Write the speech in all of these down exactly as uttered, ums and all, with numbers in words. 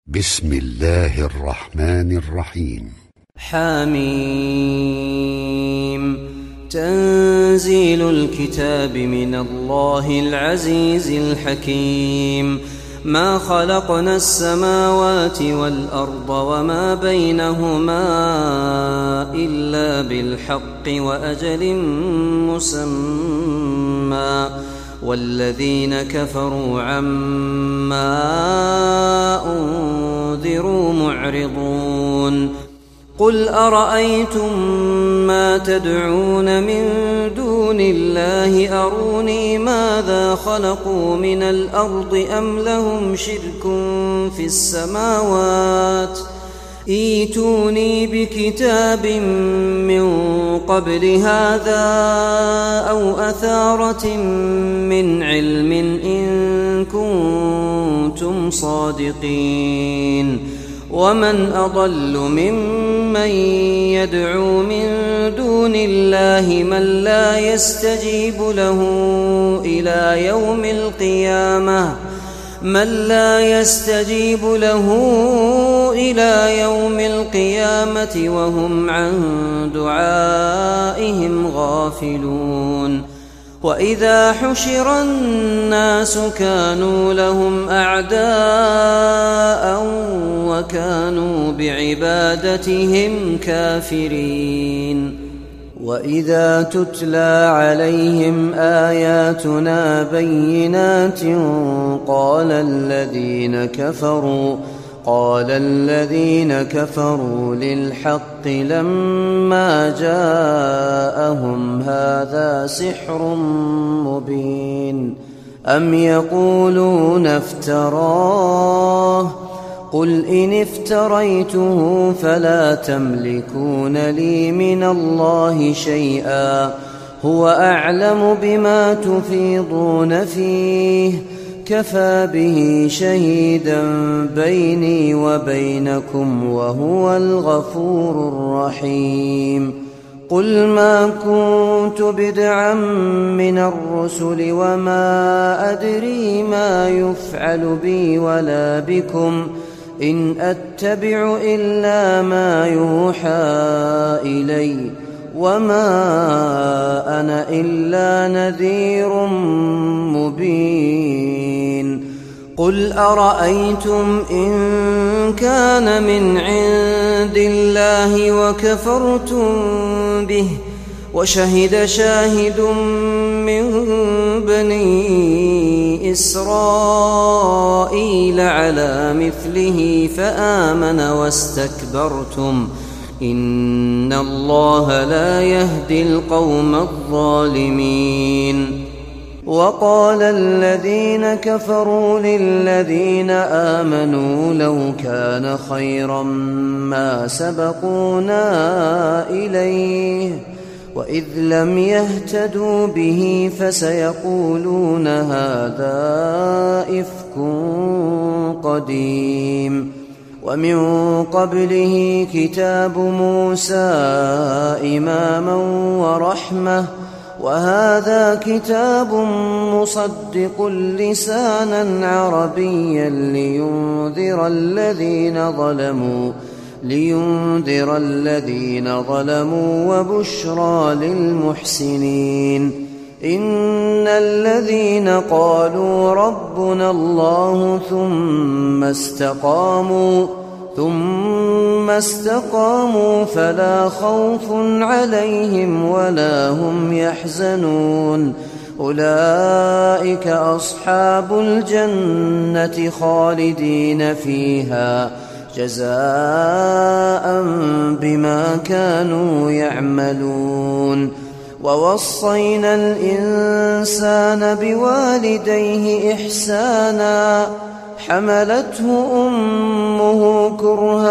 بسم الله الرحمن الرحيم. حميم. تنزيل الكتاب من الله العزيز الحكيم. ما خلقنا السماوات والأرض وما بينهما إلا بالحق وأجل مسمى، والذين كفروا عما أنذروا معرضون. قل أرأيتم ما تدعون من دون الله أروني ماذا خلقوا من الأرض أم لهم شرك في السماوات، ائتوني بكتاب من قبل هذا أو أثارة من علم إن كنتم صادقين. ومن أضل ممن يدعو من دون الله من لا يستجيب له إلى يوم القيامة من لا يستجيب له إلى يوم القيامة وهم عن دعائهم غافلون. وإذا حشر الناس كانوا لهم أعداء وكانوا بعبادتهم كافرين. وإذا تتلى عليهم آياتنا بينات قال الذين كفروا قال الذين كفروا للحق لما جاءهم هذا سحر مبين. أم يقولون افتراه قل إن افتريته فلا تملكون لي من الله شيئا هو أعلم بما تفيضون فيه كفى به شهيدا بيني وبينكم وهو الغفور الرحيم. قل ما كنت بدعا من الرسل وما أدري ما يفعل بي ولا بكم إن أتبع إلا ما يوحى إلي وما أنا إلا نذير مبين. قل أرأيتم إن كان من عند الله وكفرتم به وشهد شاهد من بني إسرائيل على مثله فآمن واستكبرتم إن الله لا يهدي القوم الظالمين. وقال الذين كفروا للذين آمنوا لو كان خيرا ما سبقونا إليه وإذ لم يهتدوا به فسيقولون هذا إفك قديم. ومن قبله كتاب موسى إماما ورحمة وهذا كتاب مصدق لسانا عربيا لينذر الذين ظلموا لينذر الذين ظلموا وبشرى للمحسنين. إن الذين قالوا ربنا الله ثم استقاموا ثم استقاموا فلا خوف عليهم ولا هم يحزنون أولئك أصحاب الجنة خالدين فيها جزاء بما كانوا يعملون. ووصينا الإنسان بوالديه إحسانا حملته أمه كرها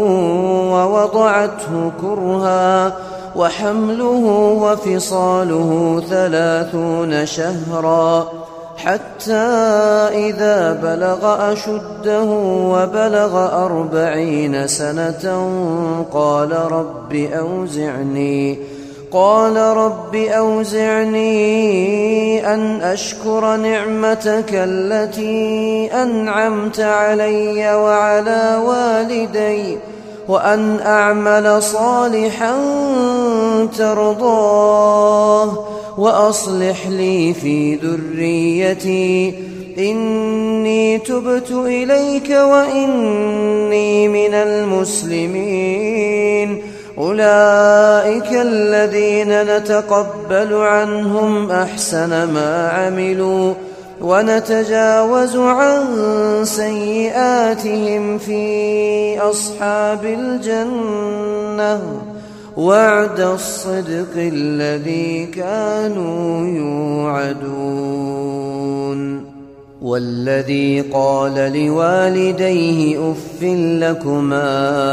ووضعته كرها وحمله وفصاله ثلاثون شهرا حتى إذا بلغ أشده وبلغ أربعين سنة قال رب أوزعني قال رب أوزعني أن أشكر نعمتك التي أنعمت علي وعلى والدي وأن أعمل صالحا ترضاه وأصلح لي في ذريتي إني تبت إليك وإني من المسلمين. أولئك الذين نتقبل عنهم أحسن ما عملوا ونتجاوز عن سيئاتهم في أصحاب الجنة وعد الصدق الذي كانوا يوعدون. والذي قال لوالديه أف لكما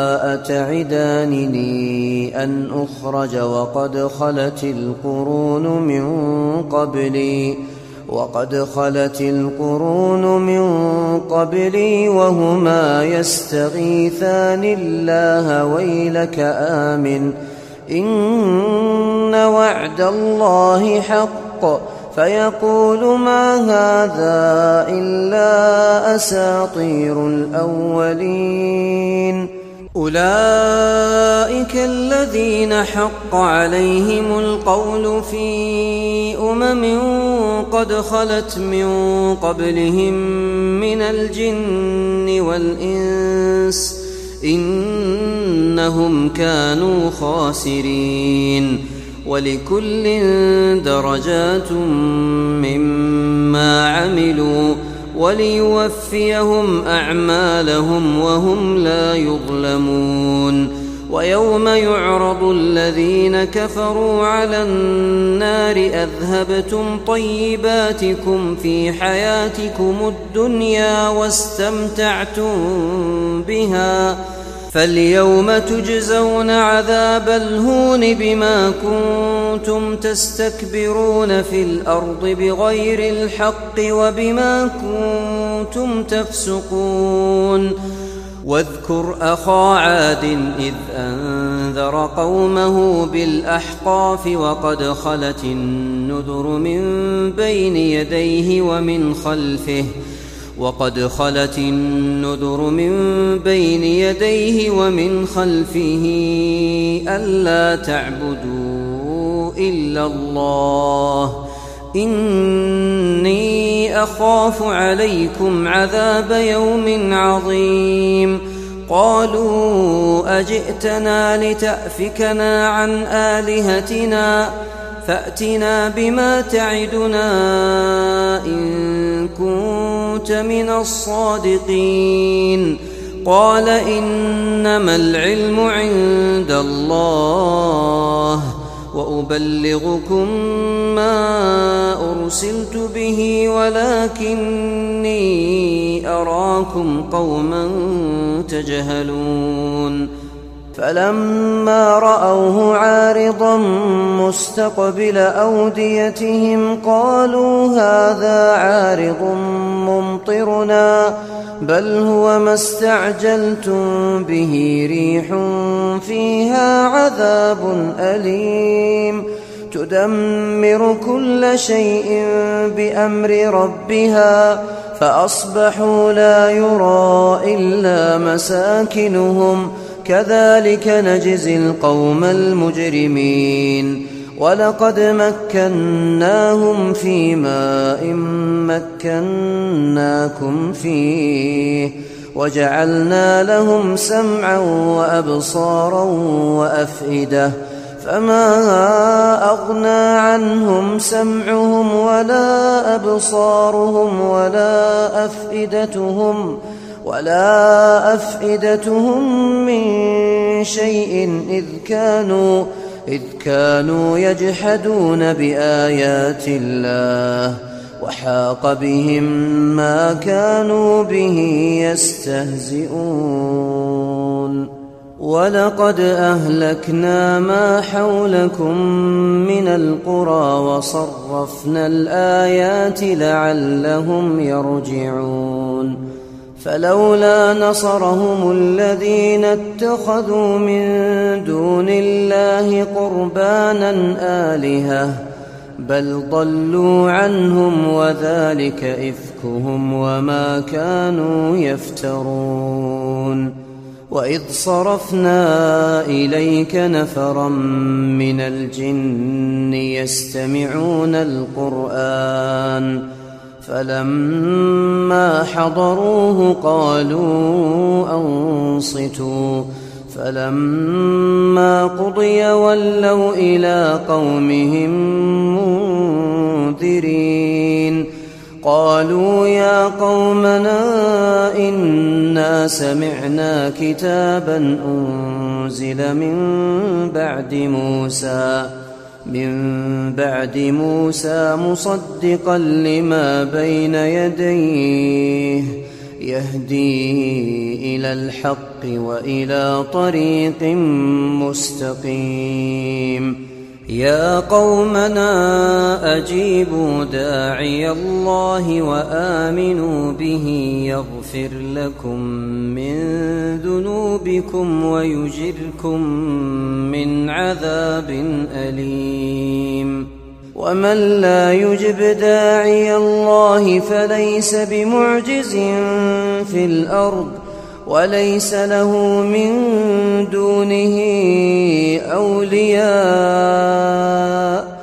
أتعدانني أن أخرج وقد خلت القرون من قبلي وقد خلت القرون من قبلي وهما يستغيثان الله ويلك آمن إن وعد الله حق فيقول ما هذا إلا أساطير الأولين. أولئك الذين حق عليهم القول في أمم قد خلت من قبلهم من الجن والإنس إنهم كانوا خاسرين. ولكل درجات مما عملوا وليوفيهم أعمالهم وهم لا يظلمون. ويوم يعرض الذين كفروا على النار أذهبتم طيباتكم في حياتكم الدنيا واستمتعتم بها فاليوم تجزون عذاب الهون بما كنتم تستكبرون في الأرض بغير الحق وبما كنتم تفسقون. واذكر أخا عاد إذ أنذر قومه بالأحقاف وقد خلت النذر من بين يديه ومن خلفه وقد خلت النذر من بين يديه ومن خلفه ألا تعبدوا إلا الله إني أخاف عليكم عذاب يوم عظيم. قالوا أجئتنا لتأفكنا عن آلهتنا فأتنا بما تعدنا إن كنت من الصادقين. قال إنما العلم عند الله وأبلغكم ما أرسلت به ولكني أراكم قوما تجهلون. فلما رأوه عارضا مستقبل أوديتهم قالوا هذا عارض ممطرنا بل هو ما استعجلتم به ريح فيها عذاب أليم تدمر كل شيء بأمر ربها فأصبحوا لا يرى إلا مساكنهم كذلك نجزي القوم المجرمين. ولقد مكناهم في ماء مكناكم فيه وجعلنا لهم سمعا وأبصارا وأفئدة فما أغنى عنهم سمعهم ولا أبصارهم ولا أفئدتهم ولا أفئدتهم من شيء إذ كانوا إذ كانوا يجحدون بآيات الله وحاق بهم ما كانوا به يستهزئون. ولقد أهلكنا ما حولكم من القرى وصرفنا الآيات لعلهم يرجعون. فلولا نصرهم الذين اتخذوا من دون الله قربانا آلهة بل ضلوا عنهم وذلك إفكهم وما كانوا يفترون. وإذ صرفنا إليك نفرا من الجن يستمعون القرآن فلما حضروه قالوا أنصتوا فلما قضي ولوا إلى قومهم منذرين. قالوا يا قومنا إنا سمعنا كتابا أنزل من بعد موسى من بعد موسى مصدقا لما بين يديه يهدي إلى الحق وإلى طريق مستقيم. يا قومنا أجيبوا داعي الله وآمنوا به يغفر لكم من ذنوبكم ويجركم من عذاب أليم. ومن لا يجب داعي الله فليس بمعجز في الأرض وليس له من دونه أولياء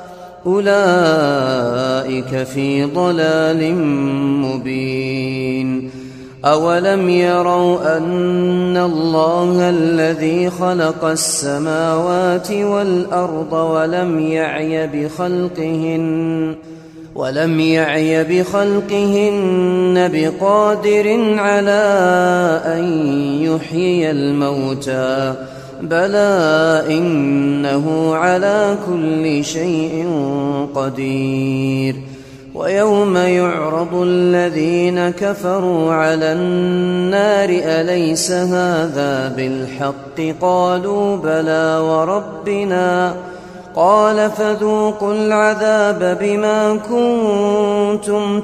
أولئك في ضلال مبين. أولم يروا أن الله الذي خلق السماوات والأرض ولم يعي بخلقهن ولم يعي بخلقهن بقادر على أن يحيي الموتى بلى إنه على كل شيء قدير. ويوم يعرض الذين كفروا على النار أليس هذا بالحق قالوا بلى وربنا قال فذوقوا العذاب بما كنتم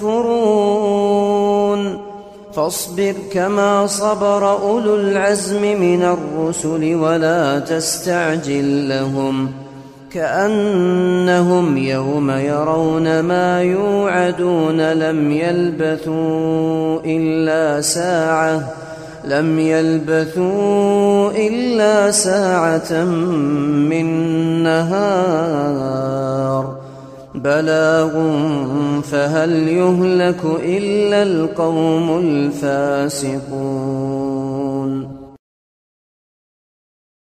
تكفرون. فاصبر كما صبر أولو العزم من الرسل ولا تستعجل لهم كأنهم يوم يرون ما يوعدون لم يلبثوا إلا ساعة لم يلبثوا إلا ساعة من نهار بلاغ فهل يهلك إلا القوم الفاسقون.